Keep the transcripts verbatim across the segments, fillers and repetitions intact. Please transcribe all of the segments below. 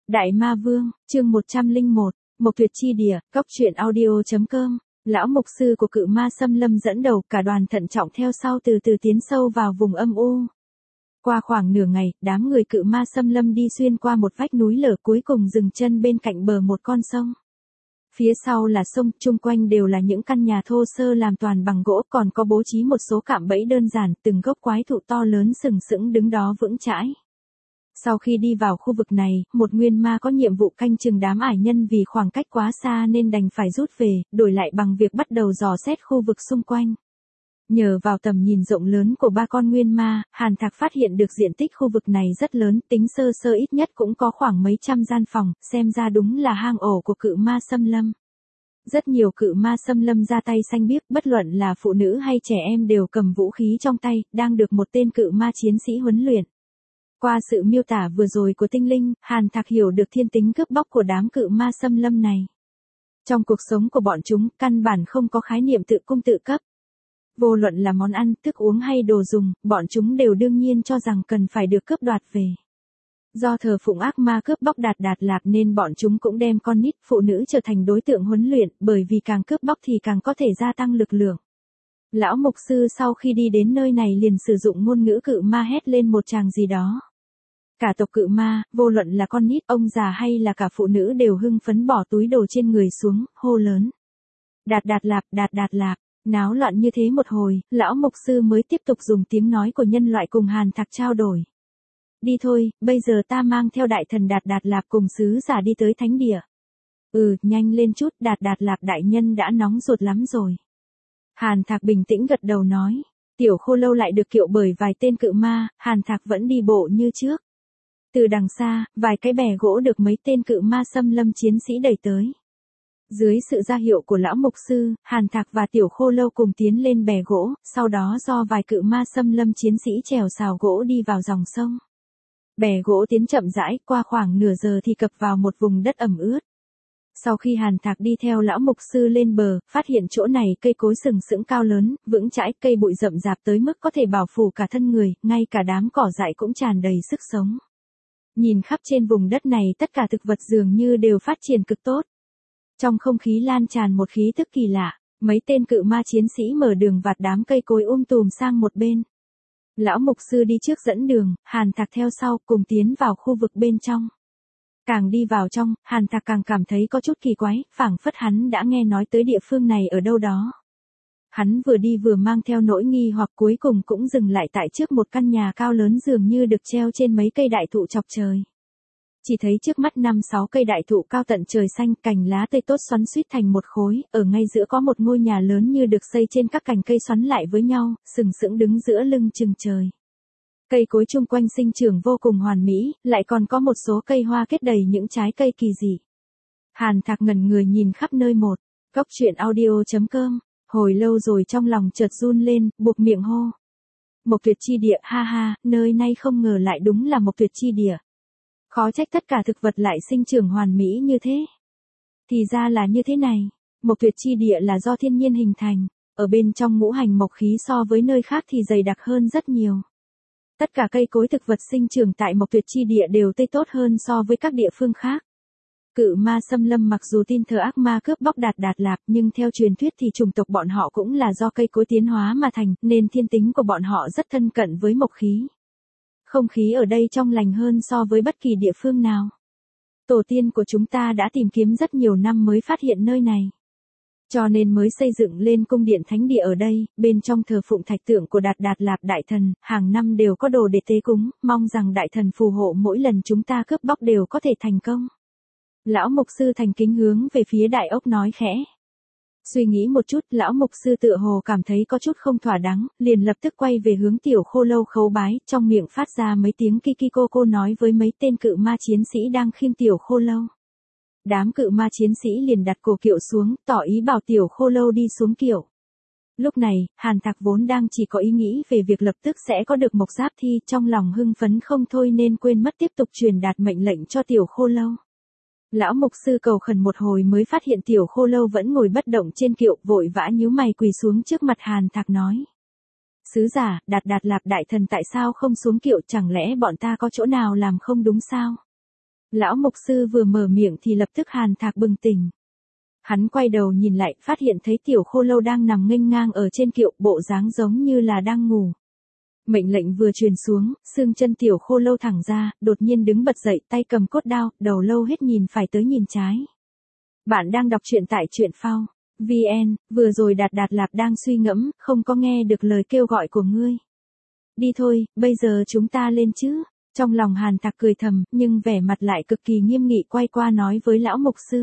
Đại Ma Vương, chương một trăm lẻ một, Mộc Tuyệt Chi Địa, Cốc truyện audio.com. Lão mục sư của Cự Ma Xâm Lâm dẫn đầu, cả đoàn thận trọng theo sau từ từ tiến sâu vào vùng âm u. Qua khoảng nửa ngày, đám người Cự Ma Xâm Lâm đi xuyên qua một vách núi lở, cuối cùng dừng chân bên cạnh bờ một con sông. Phía sau là sông, chung quanh đều là những căn nhà thô sơ làm toàn bằng gỗ, còn có bố trí một số cạm bẫy đơn giản, từng gốc quái thụ to lớn sừng sững đứng đó vững chãi. Sau khi đi vào khu vực này, một nguyên ma có nhiệm vụ canh chừng đám ải nhân vì khoảng cách quá xa nên đành phải rút về, đổi lại bằng việc bắt đầu dò xét khu vực xung quanh. Nhờ vào tầm nhìn rộng lớn của ba con nguyên ma, Hàn Thạc phát hiện được diện tích khu vực này rất lớn, tính sơ sơ ít nhất cũng có khoảng mấy trăm gian phòng, xem ra đúng là hang ổ của Cự Ma Xâm Lâm. Rất nhiều Cự Ma Xâm Lâm ra tay xanh biếc, bất luận là phụ nữ hay trẻ em đều cầm vũ khí trong tay, đang được một tên Cự Ma chiến sĩ huấn luyện. Qua sự miêu tả vừa rồi của tinh linh, Hàn Thạc hiểu được thiên tính cướp bóc của đám Cự Ma Xâm Lâm này. Trong cuộc sống của bọn chúng, căn bản không có khái niệm tự cung tự cấp. Vô luận là món ăn, thức uống hay đồ dùng, bọn chúng đều đương nhiên cho rằng cần phải được cướp đoạt về. Do thờ phụng ác ma cướp bóc Đạt Đạt Lạp nên bọn chúng cũng đem con nít, phụ nữ trở thành đối tượng huấn luyện, bởi vì càng cướp bóc thì càng có thể gia tăng lực lượng. Lão mục sư sau khi đi đến nơi này liền sử dụng ngôn ngữ Cự Ma hét lên một tràng gì đó. Cả tộc Cự Ma, vô luận là con nít, ông già hay là cả phụ nữ đều hưng phấn bỏ túi đồ trên người xuống, hô lớn. Đạt Đạt Lạp, Đạt Đạt Lạp. Náo loạn như thế một hồi, lão mục sư mới tiếp tục dùng tiếng nói của nhân loại cùng Hàn Thạc trao đổi. Đi thôi, bây giờ ta mang theo đại thần Đạt Đạt Lạp cùng sứ giả đi tới thánh địa. Ừ, nhanh lên chút, Đạt Đạt Lạp đại nhân đã nóng ruột lắm rồi. Hàn Thạc bình tĩnh gật đầu nói. Tiểu Khô Lâu lại được kiệu bởi vài tên Cự Ma, Hàn Thạc vẫn đi bộ như trước. Từ đằng xa, vài cái bè gỗ được mấy tên Cự Ma Xâm Lâm chiến sĩ đẩy tới. Dưới sự ra hiệu của lão mục sư, Hàn Thạc và Tiểu Khô Lâu cùng tiến lên bè gỗ, sau đó do vài Cự Ma Xâm Lâm chiến sĩ chèo sào gỗ đi vào dòng sông. Bè gỗ tiến chậm rãi, qua khoảng nửa giờ thì cập vào một vùng đất ẩm ướt. Sau khi Hàn Thạc đi theo lão mục sư lên bờ, phát hiện chỗ này cây cối sừng sững cao lớn, vững chãi, cây bụi rậm rạp tới mức có thể bảo phủ cả thân người, ngay cả đám cỏ dại cũng tràn đầy sức sống. Nhìn khắp trên vùng đất này tất cả thực vật dường như đều phát triển cực tốt. Trong không khí lan tràn một khí tức kỳ lạ, mấy tên Cự Ma chiến sĩ mở đường vạt đám cây cối um tùm sang một bên. Lão mục sư đi trước dẫn đường, Hàn Thạc theo sau cùng tiến vào khu vực bên trong. Càng đi vào trong, Hàn Thạc càng cảm thấy có chút kỳ quái, phảng phất hắn đã nghe nói tới địa phương này ở đâu đó. Hắn vừa đi vừa mang theo nỗi nghi hoặc, cuối cùng cũng dừng lại tại trước một căn nhà cao lớn dường như được treo trên mấy cây đại thụ chọc trời. Chỉ thấy trước mắt năm sáu cây đại thụ cao tận trời xanh, cành lá tươi tốt xoắn xuýt thành một khối, ở ngay giữa có một ngôi nhà lớn như được xây trên các cành cây xoắn lại với nhau, sừng sững đứng giữa lưng chừng trời. Cây cối chung quanh sinh trưởng vô cùng hoàn mỹ, lại còn có một số cây hoa kết đầy những trái cây kỳ dị. Hàn Thạc ngẩn người nhìn khắp nơi một. Cốc truyện audio.com. Hồi lâu rồi trong lòng chợt run lên, buộc miệng hô. Mộc Tuyệt Chi Địa, ha ha, nơi này không ngờ lại đúng là Mộc Tuyệt Chi Địa. Khó trách tất cả thực vật lại sinh trưởng hoàn mỹ như thế. Thì ra là như thế này. Mộc Tuyệt Chi Địa là do thiên nhiên hình thành, ở bên trong ngũ hành mộc khí so với nơi khác thì dày đặc hơn rất nhiều. Tất cả cây cối thực vật sinh trưởng tại Mộc Tuyệt Chi Địa đều tươi tốt hơn so với các địa phương khác. Cự Ma Xâm Lâm mặc dù tin thờ ác ma cướp bóc Đạt Đạt Lạp, nhưng theo truyền thuyết thì chủng tộc bọn họ cũng là do cây cối tiến hóa mà thành, nên thiên tính của bọn họ rất thân cận với mộc khí. Không khí ở đây trong lành hơn so với bất kỳ địa phương nào. Tổ tiên của chúng ta đã tìm kiếm rất nhiều năm mới phát hiện nơi này. Cho nên mới xây dựng lên cung điện thánh địa ở đây, bên trong thờ phụng thạch tượng của Đạt Đạt Lạp đại thần, hàng năm đều có đồ để tế cúng, mong rằng đại thần phù hộ mỗi lần chúng ta cướp bóc đều có thể thành công. Lão mục sư thành kính hướng về phía đại ốc nói khẽ. Suy nghĩ một chút, lão mục sư tựa hồ cảm thấy có chút không thỏa đáng, liền lập tức quay về hướng Tiểu Khô Lâu khấu bái, trong miệng phát ra mấy tiếng kiki cô cô nói với mấy tên Cự Ma chiến sĩ đang khiêng Tiểu Khô Lâu. Đám Cự Ma chiến sĩ liền đặt cổ kiệu xuống, tỏ ý bảo Tiểu Khô Lâu đi xuống kiệu. Lúc này, Hàn Thạc vốn đang chỉ có ý nghĩ về việc lập tức sẽ có được mộc giáp thi, trong lòng hưng phấn không thôi nên quên mất tiếp tục truyền đạt mệnh lệnh cho Tiểu Khô Lâu. Lão mục sư cầu khẩn một hồi mới phát hiện Tiểu Khô Lâu vẫn ngồi bất động trên kiệu, vội vã nhíu mày quỳ xuống trước mặt Hàn Thạc nói. Sứ giả, Đạt Đạt Lạp đại thần tại sao không xuống kiệu, chẳng lẽ bọn ta có chỗ nào làm không đúng sao? Lão mục sư vừa mở miệng thì lập tức Hàn Thạc bừng tỉnh. Hắn quay đầu nhìn lại, phát hiện thấy Tiểu Khô Lâu đang nằm nghênh ngang ở trên kiệu, bộ dáng giống như là đang ngủ. Mệnh lệnh vừa truyền xuống, xương chân Tiểu Khô Lâu thẳng ra, đột nhiên đứng bật dậy, tay cầm cốt đao, đầu lâu hết nhìn phải tới nhìn trái. Bạn đang đọc truyện tại truyện phao vê en, vừa rồi Đạt Đạt Lạp đang suy ngẫm, không có nghe được lời kêu gọi của ngươi. Đi thôi, bây giờ chúng ta lên chứ. Trong lòng Hàn Thạc cười thầm, nhưng vẻ mặt lại cực kỳ nghiêm nghị, quay qua nói với lão mục sư.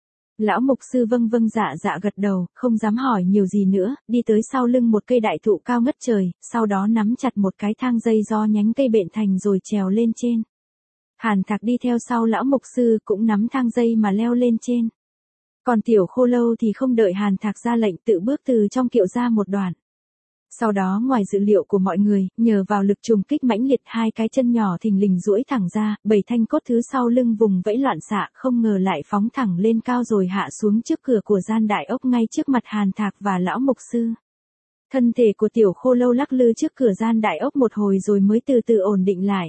Lão mục sư vâng vâng dạ dạ gật đầu, không dám hỏi nhiều gì nữa, đi tới sau lưng một cây đại thụ cao ngất trời, sau đó nắm chặt một cái thang dây do nhánh cây bện thành rồi trèo lên trên. Hàn Thạc đi theo sau lão mục sư cũng nắm thang dây mà leo lên trên. Còn Tiểu Khô Lâu thì không đợi Hàn Thạc ra lệnh, tự bước từ trong kiệu ra một đoạn. Sau đó ngoài dự liệu của mọi người, nhờ vào lực trùng kích mãnh liệt, hai cái chân nhỏ thình lình duỗi thẳng ra, bảy thanh cốt thứ sau lưng vùng vẫy loạn xạ, không ngờ lại phóng thẳng lên cao rồi hạ xuống trước cửa của gian đại ốc ngay trước mặt Hàn Thạc và lão mục sư. Thân thể của Tiểu Khô Lâu lắc lư trước cửa gian đại ốc một hồi rồi mới từ từ ổn định lại.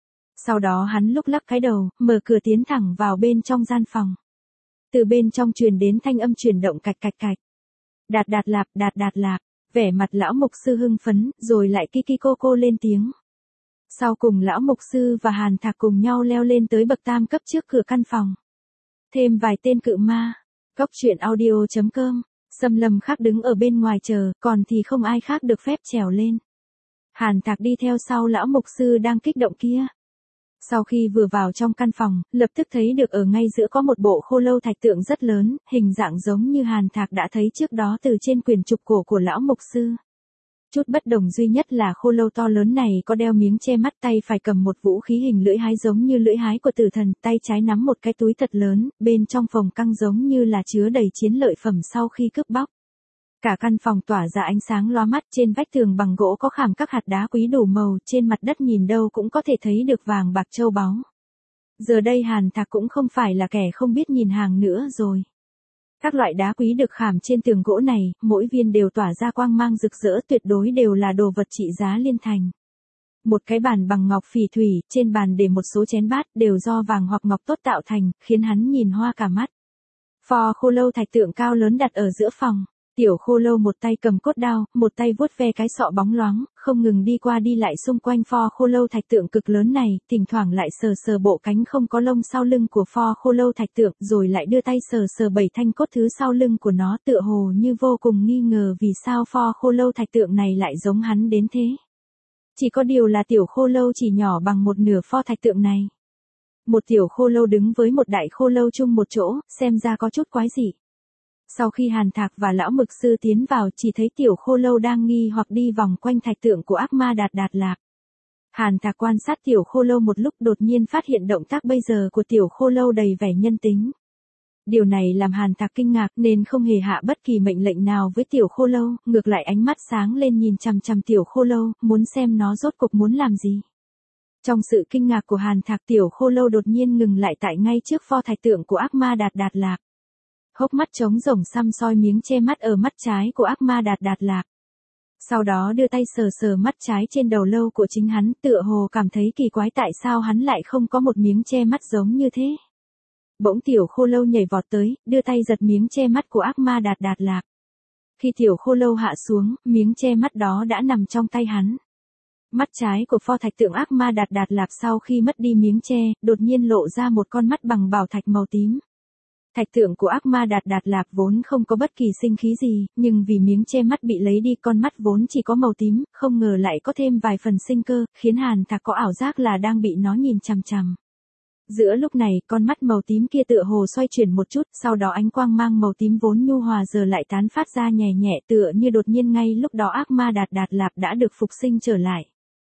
Sau đó hắn lúc lắc cái đầu, mở cửa tiến thẳng vào bên trong gian phòng. Từ bên trong truyền đến thanh âm chuyển động cạch cạch cạch. Đạt Đạt Lạp, Đạt Đạt Lạp. Vẻ mặt lão mục sư hưng phấn, rồi lại kiki cô cô lên tiếng. Sau cùng lão mục sư và Hàn Thạc cùng nhau leo lên tới bậc tam cấp trước cửa căn phòng. Thêm vài tên cự ma. Góc truyện audio chấm com. Xâm Lâm khác đứng ở bên ngoài chờ, còn thì không ai khác được phép trèo lên. Hàn Thạc đi theo sau lão mục sư đang kích động kia. Sau khi vừa vào trong căn phòng, lập tức thấy được ở ngay giữa có một bộ khô lâu thạch tượng rất lớn, hình dạng giống như Hàn Thạc đã thấy trước đó từ trên quyển trục cổ của lão mục sư. Chút bất đồng duy nhất là khô lâu to lớn này có đeo miếng che mắt, tay phải cầm một vũ khí hình lưỡi hái giống như lưỡi hái của tử thần, tay trái nắm một cái túi thật lớn, bên trong phòng căng giống như là chứa đầy chiến lợi phẩm sau khi cướp bóc. Cả căn phòng tỏa ra ánh sáng loa mắt, trên vách tường bằng gỗ có khảm các hạt đá quý đủ màu, trên mặt đất nhìn đâu cũng có thể thấy được vàng bạc châu báu. Giờ đây Hàn Thạc cũng không phải là kẻ không biết nhìn hàng nữa rồi. Các loại đá quý được khảm trên tường gỗ này, mỗi viên đều tỏa ra quang mang rực rỡ, tuyệt đối đều là đồ vật trị giá liên thành. Một cái bàn bằng ngọc phỉ thủy, trên bàn để một số chén bát đều do vàng hoặc ngọc tốt tạo thành, khiến hắn nhìn hoa cả mắt. Pho khô lâu thạch tượng cao lớn đặt ở giữa phòng. Tiểu Khô Lâu một tay cầm cốt đao, một tay vuốt ve cái sọ bóng loáng, không ngừng đi qua đi lại xung quanh pho khô lâu thạch tượng cực lớn này, thỉnh thoảng lại sờ sờ bộ cánh không có lông sau lưng của pho khô lâu thạch tượng, rồi lại đưa tay sờ sờ bảy thanh cốt thứ sau lưng của nó, tựa hồ như vô cùng nghi ngờ vì sao pho khô lâu thạch tượng này lại giống hắn đến thế. Chỉ có điều là Tiểu Khô Lâu chỉ nhỏ bằng một nửa pho thạch tượng này. Một Tiểu Khô Lâu đứng với một đại khô lâu chung một chỗ, xem ra có chút quái dị. Sau khi Hàn Thạc và lão mục sư tiến vào, chỉ thấy Tiểu Khô Lâu đang nghi hoặc đi vòng quanh thạch tượng của ác ma Đạt Đạt Lạp. Hàn Thạc quan sát Tiểu Khô Lâu một lúc, đột nhiên phát hiện động tác bây giờ của Tiểu Khô Lâu đầy vẻ nhân tính. Điều này làm Hàn Thạc kinh ngạc nên không hề hạ bất kỳ mệnh lệnh nào với Tiểu Khô Lâu, ngược lại ánh mắt sáng lên nhìn chằm chằm Tiểu Khô Lâu, muốn xem nó rốt cục muốn làm gì. Trong sự kinh ngạc của Hàn Thạc, Tiểu Khô Lâu đột nhiên ngừng lại tại ngay trước pho thạch tượng của ác ma Đạt Đạt Lạp. Hốc mắt trống rỗng xăm soi miếng che mắt ở mắt trái của ác ma Đạt Đạt Lạp. Sau đó đưa tay sờ sờ mắt trái trên đầu lâu của chính hắn, tựa hồ cảm thấy kỳ quái tại sao hắn lại không có một miếng che mắt giống như thế. Bỗng Tiểu Khô Lâu nhảy vọt tới, đưa tay giật miếng che mắt của ác ma Đạt Đạt Lạp. Khi Tiểu Khô Lâu hạ xuống, miếng che mắt đó đã nằm trong tay hắn. Mắt trái của pho thạch tượng ác ma Đạt Đạt Lạp sau khi mất đi miếng che, đột nhiên lộ ra một con mắt bằng bảo thạch màu tím. Thạch tượng của ác ma Đạt Đạt Lạp vốn không có bất kỳ sinh khí gì, nhưng vì miếng che mắt bị lấy đi, con mắt vốn chỉ có màu tím, không ngờ lại có thêm vài phần sinh cơ, khiến Hàn Thạc có ảo giác là đang bị nó nhìn chằm chằm. Giữa lúc này, con mắt màu tím kia tựa hồ xoay chuyển một chút, sau đó ánh quang mang màu tím vốn nhu hòa giờ lại tán phát ra nhẹ nhẹ, tựa như đột nhiên ngay lúc đó ác ma Đạt Đạt Lạp đã được phục sinh trở lại.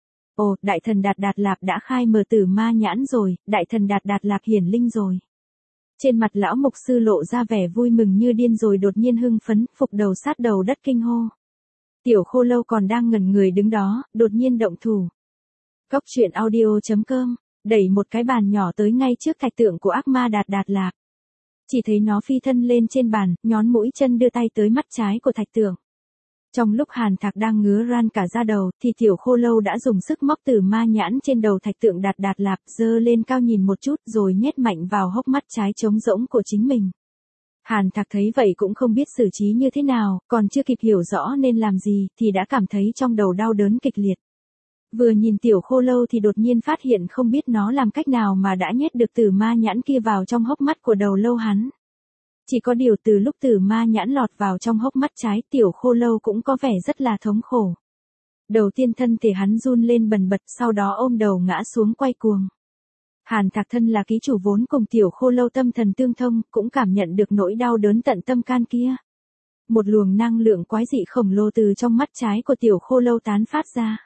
Ồ, đại thần Đạt Đạt Lạp đã khai mở tử ma nhãn rồi, đại thần Đạt Đạt Lạp hiển linh rồi. Trên mặt lão mục sư lộ ra vẻ vui mừng như điên rồi đột nhiên hưng phấn, phục đầu sát đầu đất kinh hô. Tiểu Khô Lâu còn đang ngẩn người đứng đó, đột nhiên động thủ. Góc truyện audio chấm com, đẩy một cái bàn nhỏ tới ngay trước thạch tượng của ác ma Đạt Đạt Lạp. Chỉ thấy nó phi thân lên trên bàn, nhón mũi chân đưa tay tới mắt trái của thạch tượng. Trong lúc Hàn Thạc đang ngứa ran cả da đầu, thì tiểu khô lâu đã dùng sức móc tử ma nhãn trên đầu thạch tượng Đạt Đạt Lạp, giơ lên cao nhìn một chút rồi nhét mạnh vào hốc mắt trái trống rỗng của chính mình. Hàn Thạc thấy vậy cũng không biết xử trí như thế nào, còn chưa kịp hiểu rõ nên làm gì, thì đã cảm thấy trong đầu đau đớn kịch liệt. Vừa nhìn tiểu khô lâu thì đột nhiên phát hiện không biết nó làm cách nào mà đã nhét được tử ma nhãn kia vào trong hốc mắt của đầu lâu hắn. Chỉ có điều từ lúc tử ma nhãn lọt vào trong hốc mắt trái, tiểu khô lâu cũng có vẻ rất là thống khổ. Đầu tiên thân thể hắn run lên bần bật, sau đó ôm đầu ngã xuống quay cuồng. Hàn Thạc thân là ký chủ vốn cùng tiểu khô lâu tâm thần tương thông, cũng cảm nhận được nỗi đau đớn tận tâm can kia. Một luồng năng lượng quái dị khổng lồ từ trong mắt trái của tiểu khô lâu tán phát ra.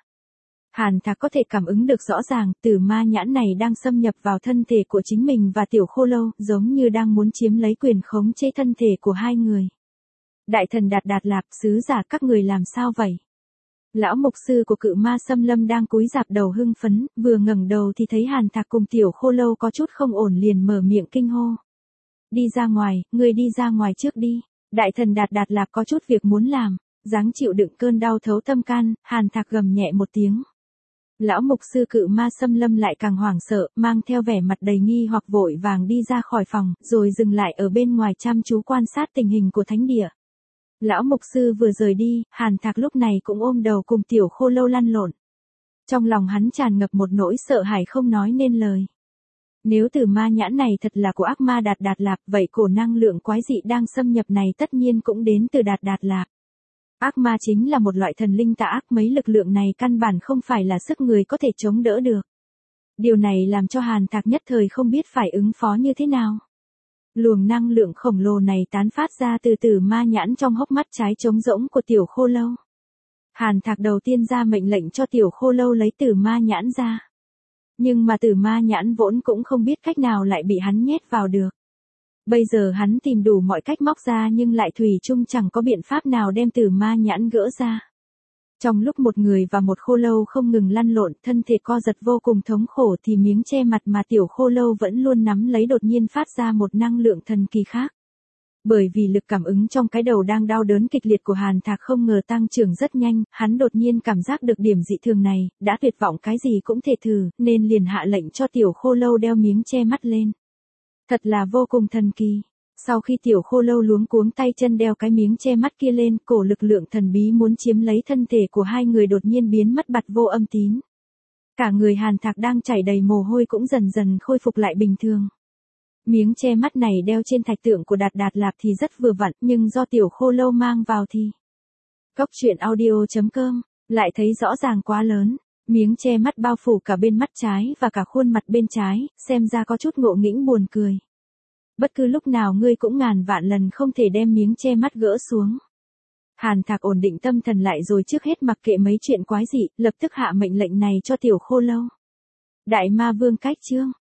Hàn Thạc có thể cảm ứng được rõ ràng, tử ma nhãn này đang xâm nhập vào thân thể của chính mình và tiểu khô lâu, giống như đang muốn chiếm lấy quyền khống chế thân thể của hai người. Đại thần Đạt Đạt Lạp, sứ giả các người làm sao vậy? Lão mục sư của cự ma xâm lâm đang cúi rạp đầu hưng phấn, vừa ngẩng đầu thì thấy Hàn Thạc cùng tiểu khô lâu có chút không ổn liền mở miệng kinh hô. Đi ra ngoài, ngươi đi ra ngoài trước đi. Đại thần Đạt Đạt Lạp có chút việc muốn làm, dáng chịu đựng cơn đau thấu tâm can, Hàn Thạc gầm nhẹ một tiếng. Lão mục sư cự ma xâm lâm lại càng hoảng sợ, mang theo vẻ mặt đầy nghi hoặc vội vàng đi ra khỏi phòng, rồi dừng lại ở bên ngoài chăm chú quan sát tình hình của thánh địa. Lão mục sư vừa rời đi, Hàn Thạc lúc này cũng ôm đầu cùng tiểu khô lâu lăn lộn. Trong lòng hắn tràn ngập một nỗi sợ hãi không nói nên lời. Nếu tử ma nhãn này thật là của ác ma Đạt Đạt Lạp, vậy cổ năng lượng quái dị đang xâm nhập này tất nhiên cũng đến từ Đạt Đạt Lạp. Ác ma chính là một loại thần linh tà ác, mấy lực lượng này căn bản không phải là sức người có thể chống đỡ được. Điều này làm cho Hàn Thạc nhất thời không biết phải ứng phó như thế nào. Luồng năng lượng khổng lồ này tán phát ra từ tử ma nhãn trong hốc mắt trái trống rỗng của tiểu khô lâu. Hàn Thạc đầu tiên ra mệnh lệnh cho tiểu khô lâu lấy tử ma nhãn ra. Nhưng mà tử ma nhãn vốn cũng không biết cách nào lại bị hắn nhét vào được. Bây giờ hắn tìm đủ mọi cách móc ra nhưng lại thủy chung chẳng có biện pháp nào đem tử ma nhãn gỡ ra. Trong lúc một người và một khô lâu không ngừng lăn lộn, thân thể co giật vô cùng thống khổ thì miếng che mặt mà tiểu khô lâu vẫn luôn nắm lấy đột nhiên phát ra một năng lượng thần kỳ khác. Bởi vì lực cảm ứng trong cái đầu đang đau đớn kịch liệt của Hàn Thạc không ngờ tăng trưởng rất nhanh, hắn đột nhiên cảm giác được điểm dị thường này, đã tuyệt vọng cái gì cũng thể thử, nên liền hạ lệnh cho tiểu khô lâu đeo miếng che mắt lên. Thật là vô cùng thần kỳ. Sau khi tiểu khô lâu luống cuống tay chân đeo cái miếng che mắt kia lên, cổ lực lượng thần bí muốn chiếm lấy thân thể của hai người đột nhiên biến mất bặt vô âm tín. Cả người Hàn Thạc đang chảy đầy mồ hôi cũng dần dần khôi phục lại bình thường. Miếng che mắt này đeo trên thạch tượng của Đạt Đạt Lạp thì rất vừa vặn, nhưng do tiểu khô lâu mang vào thì Cốc truyện audio chấm com lại thấy rõ ràng quá lớn. Miếng che mắt bao phủ cả bên mắt trái và cả khuôn mặt bên trái, xem ra có chút ngộ nghĩnh buồn cười. Bất cứ lúc nào ngươi cũng ngàn vạn lần không thể đem miếng che mắt gỡ xuống. Hàn Thạc ổn định tâm thần lại rồi trước hết mặc kệ mấy chuyện quái dị, lập tức hạ mệnh lệnh này cho tiểu khô lâu. Đại ma vương cách chương,